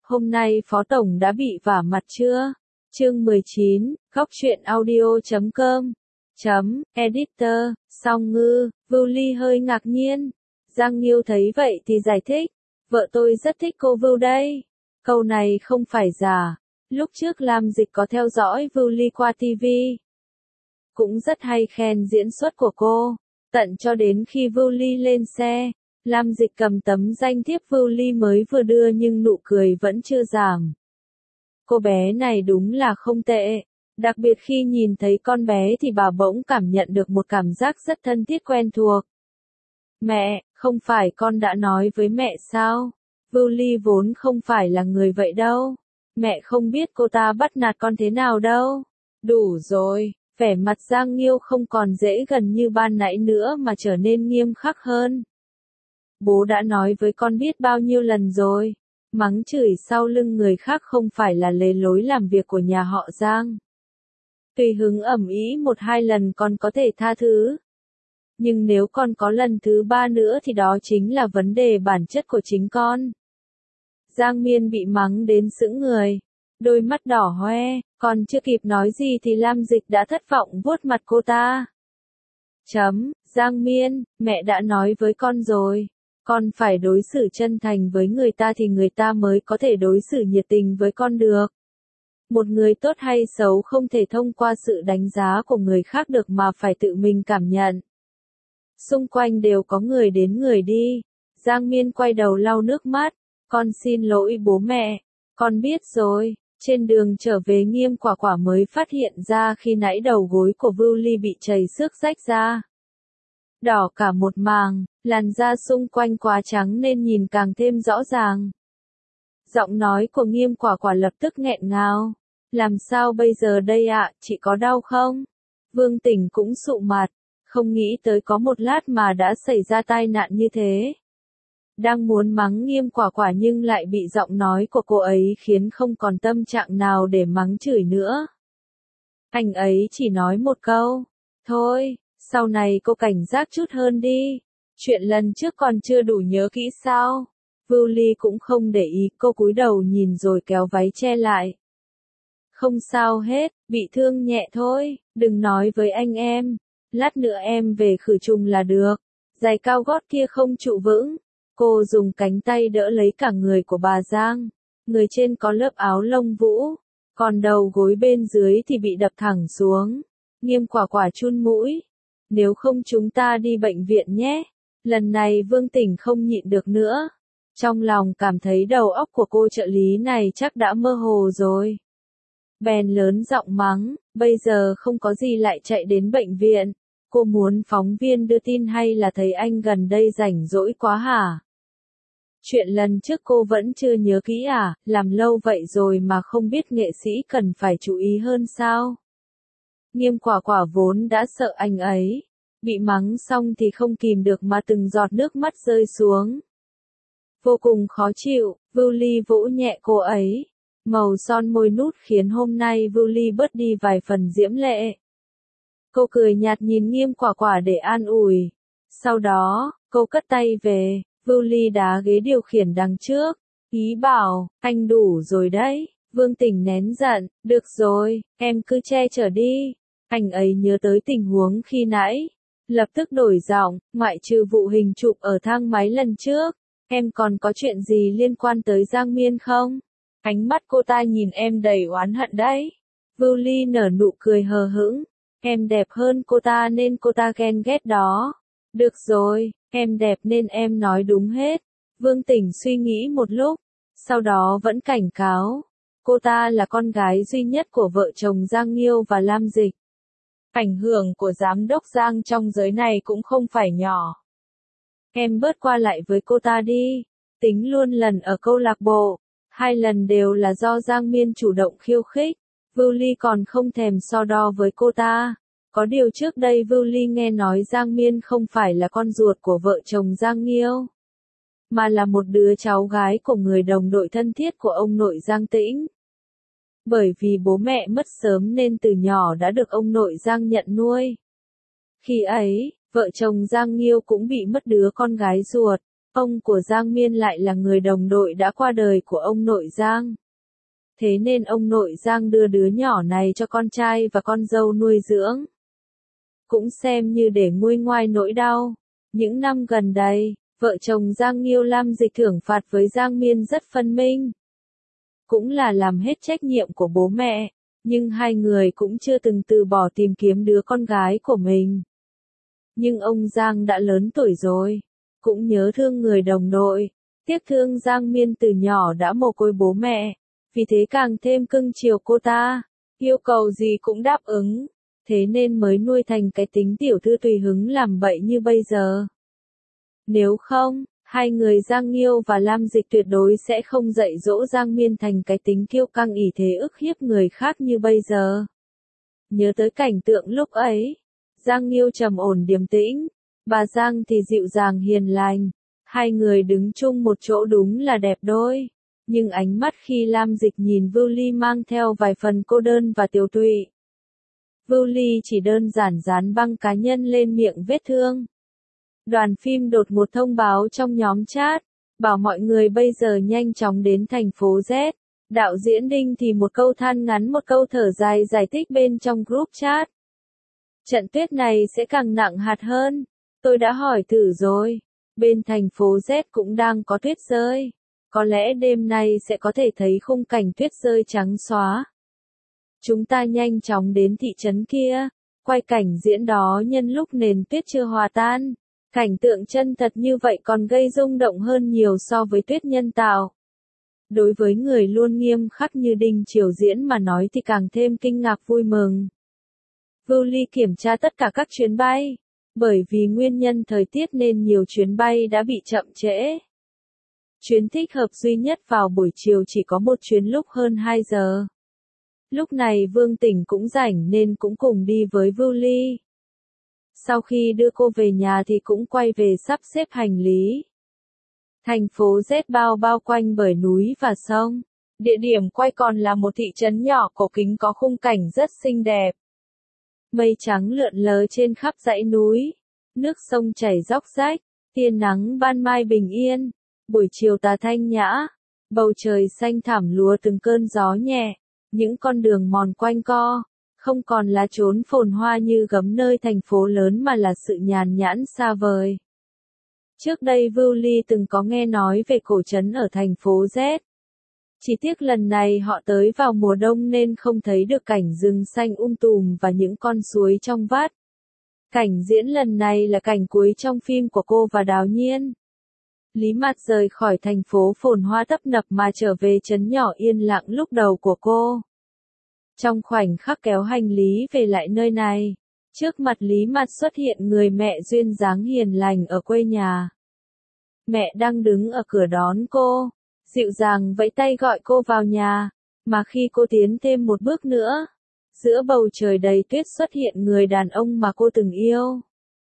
Hôm nay Phó Tổng đã bị vả mặt chưa? Chương 19, góc truyện audio.com. Editor, Song Ngư, Vưu Ly hơi ngạc nhiên. Giang Nghiêu thấy vậy thì giải thích. Vợ tôi rất thích cô Vưu đây. Câu này không phải giả. Lúc trước Lam Dịch có theo dõi Vưu Ly qua TV. Cũng rất hay khen diễn xuất của cô. Tận cho đến khi Vưu Ly lên xe, Lam Dịch cầm tấm danh thiếp Vưu Ly mới vừa đưa nhưng nụ cười vẫn chưa giảm. Cô bé này đúng là không tệ. Đặc biệt khi nhìn thấy con bé thì bà bỗng cảm nhận được một cảm giác rất thân thiết quen thuộc. Mẹ, không phải con đã nói với mẹ sao? Vưu Ly vốn không phải là người vậy đâu. Mẹ không biết cô ta bắt nạt con thế nào đâu. Đủ rồi, vẻ mặt Giang Nghiêu không còn dễ gần như ban nãy nữa mà trở nên nghiêm khắc hơn. Bố đã nói với con biết bao nhiêu lần rồi. Mắng chửi sau lưng người khác không phải là lề lối làm việc của nhà họ Giang. Tùy hứng ầm ĩ 1-2 lần con có thể tha thứ. Nhưng nếu con có lần thứ 3 nữa thì đó chính là vấn đề bản chất của chính con. Giang Miên bị mắng đến sững người. Đôi mắt đỏ hoe, còn chưa kịp nói gì thì Lam Dịch đã thất vọng vuốt mặt cô ta. Giang Miên, mẹ đã nói với con rồi. Con phải đối xử chân thành với người ta thì người ta mới có thể đối xử nhiệt tình với con được. Một người tốt hay xấu không thể thông qua sự đánh giá của người khác được mà phải tự mình cảm nhận. Xung quanh đều có người đến người đi. Giang Miên quay đầu lau nước mắt. Con xin lỗi bố mẹ. Con biết rồi. Trên đường trở về Nghiêm Quả Quả mới phát hiện ra khi nãy đầu gối của Vưu Ly bị chảy xước rách ra. Đỏ cả một màng, làn da xung quanh quá trắng nên nhìn càng thêm rõ ràng. Giọng nói của Nghiêm Quả Quả lập tức nghẹn ngào. Làm sao bây giờ đây ạ, chị có đau không? Vương Tỉnh cũng sụ mặt, không nghĩ tới có một lát mà đã xảy ra tai nạn như thế. Đang muốn mắng Nghiêm Quả Quả nhưng lại bị giọng nói của cô ấy khiến không còn tâm trạng nào để mắng chửi nữa. Anh ấy chỉ nói một câu, thôi, sau này cô cảnh giác chút hơn đi. Chuyện lần trước còn chưa đủ nhớ kỹ sao? Vưu Ly cũng không để ý, cô cúi đầu nhìn rồi kéo váy che lại. Không sao hết, bị thương nhẹ thôi, đừng nói với anh em. Lát nữa em về khử trùng là được. Giày cao gót kia không trụ vững. Cô dùng cánh tay đỡ lấy cả người của bà Giang. Người trên có lớp áo lông vũ, còn đầu gối bên dưới thì bị đập thẳng xuống. Nghiêm Quả Quả chun mũi. Nếu không chúng ta đi bệnh viện nhé. Lần này Vương Tỉnh không nhịn được nữa. Trong lòng cảm thấy đầu óc của cô trợ lý này chắc đã mơ hồ rồi. Bèn lớn giọng mắng, bây giờ không có gì lại chạy đến bệnh viện. Cô muốn phóng viên đưa tin hay là thấy anh gần đây rảnh rỗi quá hả? Chuyện lần trước cô vẫn chưa nhớ kỹ à, làm lâu vậy rồi mà không biết nghệ sĩ cần phải chú ý hơn sao? Nghiêm Quả Quả vốn đã sợ anh ấy. Bị mắng xong thì không kìm được mà từng giọt nước mắt rơi xuống. Vô cùng khó chịu, Vưu Ly vỗ nhẹ cô ấy. Màu son môi nút khiến hôm nay Vưu Ly bớt đi vài phần diễm lệ. Cô cười nhạt nhìn Nghiêm Quả Quả để an ủi. Sau đó, cô cất tay về, Vưu Ly đá ghế điều khiển đằng trước. Ý bảo, anh đủ rồi đấy. Vương Tỉnh nén giận, được rồi, em cứ che chở đi. Anh ấy nhớ tới tình huống khi nãy. Lập tức đổi giọng, ngoại trừ vụ hình chụp ở thang máy lần trước. Em còn có chuyện gì liên quan tới Giang Miên không? Ánh mắt cô ta nhìn em đầy oán hận đấy. Vưu Ly nở nụ cười hờ hững. Em đẹp hơn cô ta nên cô ta ghen ghét đó. Được rồi, em đẹp nên em nói đúng hết. Vương Tỉnh suy nghĩ một lúc, sau đó vẫn cảnh cáo. Cô ta là con gái duy nhất của vợ chồng Giang Nghiêu và Lam Dịch. Ảnh hưởng của giám đốc Giang trong giới này cũng không phải nhỏ. Em bớt qua lại với cô ta đi. Tính luôn lần ở câu lạc bộ. 2 lần đều là do Giang Miên chủ động khiêu khích. Vưu Ly còn không thèm so đo với cô ta. Có điều trước đây Vưu Ly nghe nói Giang Miên không phải là con ruột của vợ chồng Giang Nghiêu, mà là một đứa cháu gái của người đồng đội thân thiết của ông nội Giang Tĩnh. Bởi vì bố mẹ mất sớm nên từ nhỏ đã được ông nội Giang nhận nuôi. Khi ấy, vợ chồng Giang Nghiêu cũng bị mất đứa con gái ruột. Ông của Giang Miên lại là người đồng đội đã qua đời của ông nội Giang. Thế nên ông nội Giang đưa đứa nhỏ này cho con trai và con dâu nuôi dưỡng. Cũng xem như để nguôi ngoai nỗi đau. Những năm gần đây, vợ chồng Giang Nghiêu Lam Dịch thưởng phạt với Giang Miên rất phân minh. Cũng là làm hết trách nhiệm của bố mẹ, nhưng hai người cũng chưa từng từ bỏ tìm kiếm đứa con gái của mình. Nhưng ông Giang đã lớn tuổi rồi, cũng nhớ thương người đồng đội, tiếc thương Giang Miên từ nhỏ đã mồ côi bố mẹ, vì thế càng thêm cưng chiều cô ta, yêu cầu gì cũng đáp ứng, thế nên mới nuôi thành cái tính tiểu thư tùy hứng làm bậy như bây giờ. Nếu không, hai người Giang Nghiêu và Lam Dịch tuyệt đối sẽ không dạy dỗ Giang Miên thành cái tính kiêu căng ỷ thế ức hiếp người khác như bây giờ. Nhớ tới cảnh tượng lúc ấy, Giang Nghiêu trầm ổn điềm tĩnh, bà Giang thì dịu dàng hiền lành, hai người đứng chung một chỗ đúng là đẹp đôi. Nhưng ánh mắt khi Lam Dịch nhìn Vưu Ly mang theo vài phần cô đơn và tiều tụy. Vưu Ly chỉ đơn giản dán băng cá nhân lên miệng vết thương. Đoàn phim đột ngột thông báo trong nhóm chat, bảo mọi người bây giờ nhanh chóng đến thành phố Z. Đạo diễn Đinh thì một câu than ngắn một câu thở dài giải thích bên trong group chat. Trận tuyết này sẽ càng nặng hạt hơn. Tôi đã hỏi thử rồi. Bên thành phố Z cũng đang có tuyết rơi. Có lẽ đêm nay sẽ có thể thấy khung cảnh tuyết rơi trắng xóa. Chúng ta nhanh chóng đến thị trấn kia, quay cảnh diễn đó nhân lúc nền tuyết chưa hòa tan. Cảnh tượng chân thật như vậy còn gây rung động hơn nhiều so với tuyết nhân tạo. Đối với người luôn nghiêm khắc như Đinh Triều Diễn mà nói thì càng thêm kinh ngạc vui mừng. Vưu Ly kiểm tra tất cả các chuyến bay, bởi vì nguyên nhân thời tiết nên nhiều chuyến bay đã bị chậm trễ. Chuyến thích hợp duy nhất vào buổi chiều chỉ có một chuyến lúc hơn 2 giờ. Lúc này Vương Tỉnh cũng rảnh nên cũng cùng đi với Vưu Ly. Sau khi đưa cô về nhà thì cũng quay về sắp xếp hành lý. Thành phố Z bao quanh bởi núi và sông. Địa điểm quay còn là một thị trấn nhỏ cổ kính có khung cảnh rất xinh đẹp. Mây trắng lượn lờ trên khắp dãy núi. Nước sông chảy róc rách. Tia nắng ban mai bình yên. Buổi chiều tà thanh nhã. Bầu trời xanh thẳm lúa từng cơn gió nhẹ. Những con đường mòn quanh co. Không còn là chốn phồn hoa như gấm nơi thành phố lớn mà là sự nhàn nhãn xa vời. Trước đây Vưu Ly từng có nghe nói về cổ trấn ở thành phố Z. Chỉ tiếc lần này họ tới vào mùa đông nên không thấy được cảnh rừng xanh tùm và những con suối trong vắt. Cảnh diễn lần này là cảnh cuối trong phim của cô và Đào Nhiên. Lý Mạt rời khỏi thành phố phồn hoa tấp nập mà trở về trấn nhỏ yên lặng lúc đầu của cô. Trong khoảnh khắc kéo hành lý về lại nơi này, trước mặt Lý Mạt xuất hiện người mẹ duyên dáng hiền lành ở quê nhà. Mẹ đang đứng ở cửa đón cô, dịu dàng vẫy tay gọi cô vào nhà, mà khi cô tiến thêm một bước nữa, giữa bầu trời đầy tuyết xuất hiện người đàn ông mà cô từng yêu.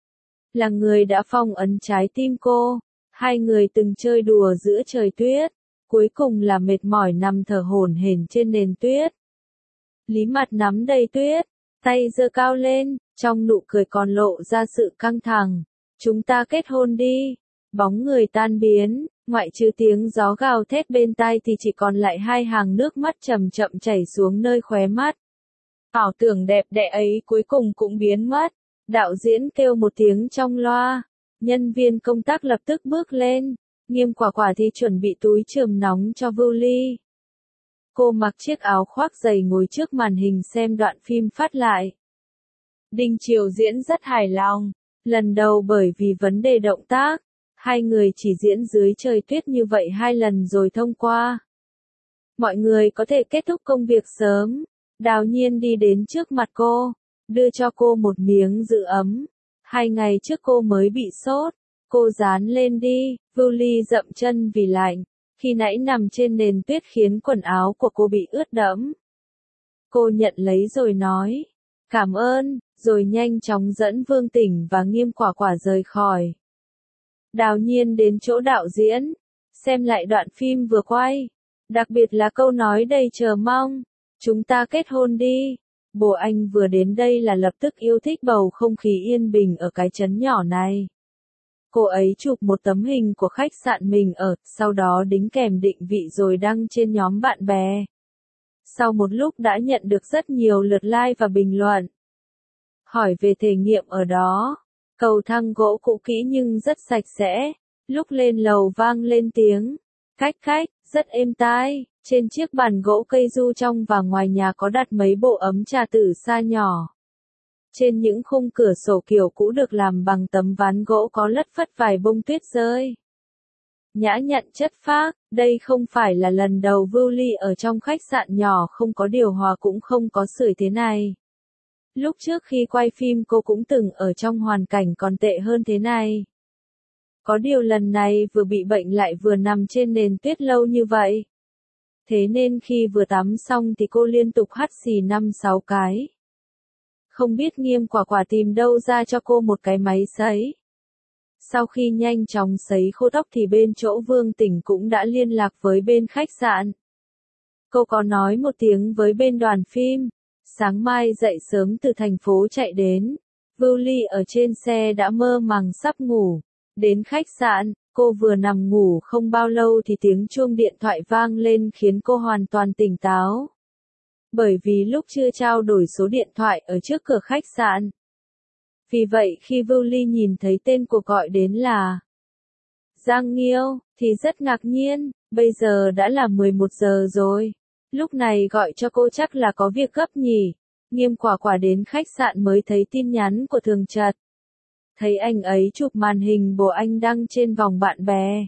Là người đã phong ấn trái tim cô, hai người từng chơi đùa giữa trời tuyết, cuối cùng là mệt mỏi nằm thở hổn hển trên nền tuyết. Lý Mạt nắm đầy tuyết, tay giơ cao lên, trong nụ cười còn lộ ra sự căng thẳng. Chúng ta kết hôn đi. Bóng người tan biến, ngoại trừ tiếng gió gào thét bên tai thì chỉ còn lại hai hàng nước mắt chậm chậm chảy xuống nơi khóe mắt. Ảo tưởng đẹp đẽ ấy cuối cùng cũng biến mất. Đạo diễn kêu một tiếng trong loa. Nhân viên công tác lập tức bước lên. Nghiêm Quả Quả thì chuẩn bị túi chườm nóng cho Vưu Ly. Cô mặc chiếc áo khoác dày ngồi trước màn hình xem đoạn phim phát lại. Đinh Triều Diễn rất hài lòng. Lần đầu bởi vì vấn đề động tác, hai người chỉ diễn dưới trời tuyết như vậy 2 lần rồi thông qua. Mọi người có thể kết thúc công việc sớm. Đào Nhiên đi đến trước mặt cô, đưa cho cô một miếng giữ ấm. 2 ngày trước cô mới bị sốt. Cô dán lên đi. Vưu Ly dậm chân vì lạnh. Khi nãy nằm trên nền tuyết khiến quần áo của cô bị ướt đẫm. Cô nhận lấy rồi nói, cảm ơn, rồi nhanh chóng dẫn Vương Tỉnh và Nghiêm Quả Quả rời khỏi. Đào Nhiên đến chỗ đạo diễn, xem lại đoạn phim vừa quay, đặc biệt là câu nói đầy chờ mong, chúng ta kết hôn đi. Bố anh vừa đến đây là lập tức yêu thích bầu không khí yên bình ở cái trấn nhỏ này. Cô ấy chụp một tấm hình của khách sạn mình ở, sau đó đính kèm định vị rồi đăng trên nhóm bạn bè. Sau một lúc đã nhận được rất nhiều lượt like và bình luận. Hỏi về thể nghiệm ở đó. Cầu thang gỗ cũ kỹ nhưng rất sạch sẽ. Lúc lên lầu vang lên tiếng khách khách, rất êm tai. Trên chiếc bàn gỗ cây du trong và ngoài nhà có đặt mấy bộ ấm trà tử sa nhỏ. Trên những khung cửa sổ kiểu cũ được làm bằng tấm ván gỗ có lất phất vài bông tuyết rơi. Nhã nhặn chất phác, đây không phải là lần đầu Julie ở trong khách sạn nhỏ không có điều hòa cũng không có sưởi thế này. Lúc trước khi quay phim cô cũng từng ở trong hoàn cảnh còn tệ hơn thế này. Có điều lần này vừa bị bệnh lại vừa nằm trên nền tuyết lâu như vậy. Thế nên khi vừa tắm xong thì cô liên tục hắt xì 5-6 cái. Không biết Nghiêm Quả Quả tìm đâu ra cho cô một cái máy sấy. Sau khi nhanh chóng sấy khô tóc thì bên chỗ Vương Tỉnh cũng đã liên lạc với bên khách sạn. Cô có nói một tiếng với bên đoàn phim. Sáng mai dậy sớm từ thành phố chạy đến. Julie ở trên xe đã mơ màng sắp ngủ. Đến khách sạn, cô vừa nằm ngủ không bao lâu thì tiếng chuông điện thoại vang lên khiến cô hoàn toàn tỉnh táo. Bởi vì lúc chưa trao đổi số điện thoại ở trước cửa khách sạn. Vì vậy khi Julie nhìn thấy tên cuộc gọi đến là Giang Nghiêu, thì rất ngạc nhiên, bây giờ đã là 11 giờ rồi. Lúc này gọi cho cô chắc là có việc gấp nhỉ. Nghiêm Quả Quả đến khách sạn mới thấy tin nhắn của Thường Trật. Thấy anh ấy chụp màn hình bộ anh đăng trên vòng bạn bè.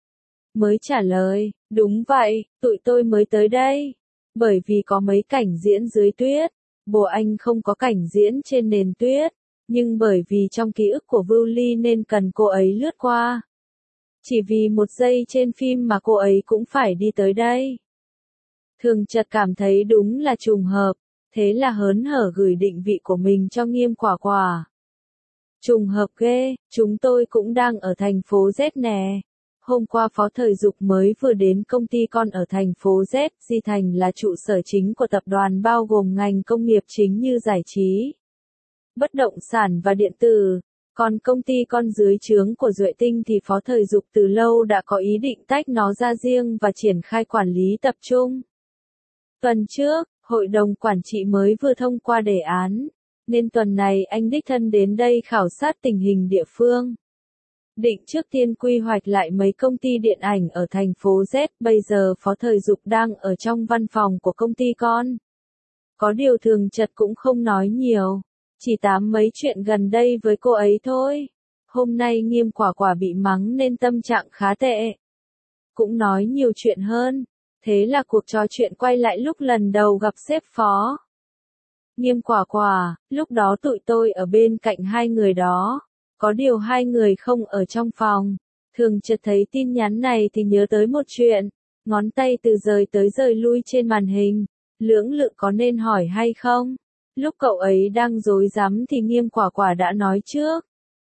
Mới trả lời, đúng vậy, tụi tôi mới tới đây. Bởi vì có mấy cảnh diễn dưới tuyết, bộ anh không có cảnh diễn trên nền tuyết. Nhưng bởi vì trong ký ức của Julie nên cần cô ấy lướt qua. Chỉ vì một giây trên phim mà cô ấy cũng phải đi tới đây. Thường Trật cảm thấy đúng là trùng hợp, thế là hớn hở gửi định vị của mình cho Nghiêm Quả Quả. Trùng hợp ghê, chúng tôi cũng đang ở thành phố Z nè. Hôm qua Phó Thời Dục mới vừa đến công ty con ở thành phố Z, Di Thành là trụ sở chính của tập đoàn bao gồm ngành công nghiệp chính như giải trí, bất động sản và điện tử. Còn công ty con dưới trướng của Duệ Tinh thì Phó Thời Dục từ lâu đã có ý định tách nó ra riêng và triển khai quản lý tập trung. Tuần trước, Hội đồng Quản trị mới vừa thông qua đề án, nên tuần này anh đích thân đến đây khảo sát tình hình địa phương. Định trước tiên quy hoạch lại mấy công ty điện ảnh ở thành phố Z, bây giờ Phó Thời Dục đang ở trong văn phòng của công ty con. Có điều Thường Trật cũng không nói nhiều, chỉ tám mấy chuyện gần đây với cô ấy thôi. Hôm nay Nghiêm Quả Quả bị mắng nên tâm trạng khá tệ. Cũng nói nhiều chuyện hơn, thế là cuộc trò chuyện quay lại lúc lần đầu gặp sếp Phó. Nghiêm Quả Quả, lúc đó tụi tôi ở bên cạnh hai người đó. Có điều hai người không ở trong phòng. Thường Trật thấy tin nhắn này thì nhớ tới một chuyện. Ngón tay từ rời tới rời lui trên màn hình. Lưỡng lự có nên hỏi hay không? Lúc cậu ấy đang rối rắm thì Nghiêm Quả Quả đã nói trước.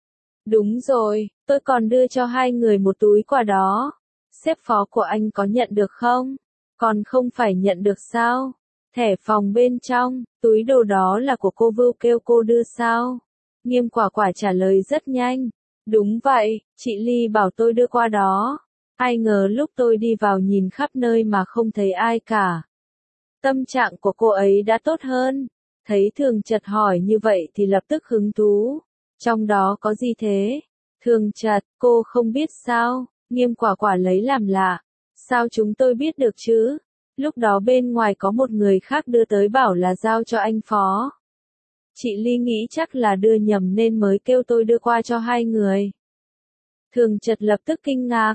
Đúng rồi, tôi còn đưa cho hai người một túi quà đó. Sếp Phó của anh có nhận được không? Còn không phải nhận được sao? Thẻ phòng bên trong, túi đồ đó là của cô Vưu kêu cô đưa sao? Nghiêm Quả Quả trả lời rất nhanh. Đúng vậy, chị Ly bảo tôi đưa qua đó. Ai ngờ lúc tôi đi vào nhìn khắp nơi mà không thấy ai cả. Tâm trạng của cô ấy đã tốt hơn. Thấy Thường Trật hỏi như vậy thì lập tức hứng thú. Trong đó có gì thế? Thường Trật, cô không biết sao? Nghiêm Quả Quả lấy làm lạ. Sao chúng tôi biết được chứ? Lúc đó bên ngoài có một người khác đưa tới bảo là giao cho anh Phó. Chị Ly nghĩ chắc là đưa nhầm nên mới kêu tôi đưa qua cho hai người. Thường Trật lập tức kinh ngạc.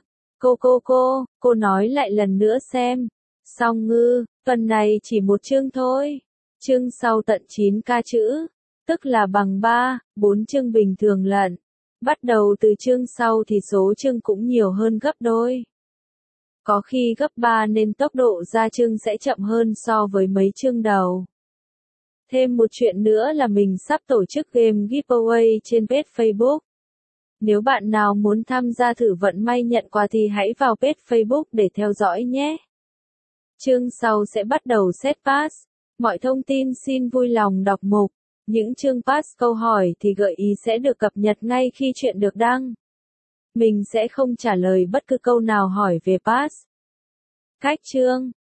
Cô nói lại lần nữa xem. Song Ngư, phần này chỉ một chương thôi. Chương sau tận 9k chữ. Tức là bằng 3, 4 chương bình thường lận. Bắt đầu từ chương sau thì số chương cũng nhiều hơn gấp đôi. Có khi gấp 3 nên tốc độ ra chương sẽ chậm hơn so với mấy chương đầu. Thêm một chuyện nữa là mình sắp tổ chức game giveaway trên page Facebook. Nếu bạn nào muốn tham gia thử vận may nhận quà thì hãy vào page Facebook để theo dõi nhé. Chương sau sẽ bắt đầu set pass. Mọi thông tin xin vui lòng đọc mục. Những chương pass câu hỏi thì gợi ý sẽ được cập nhật ngay khi chuyện được đăng. Mình sẽ không trả lời bất cứ câu nào hỏi về Pass. Cách chương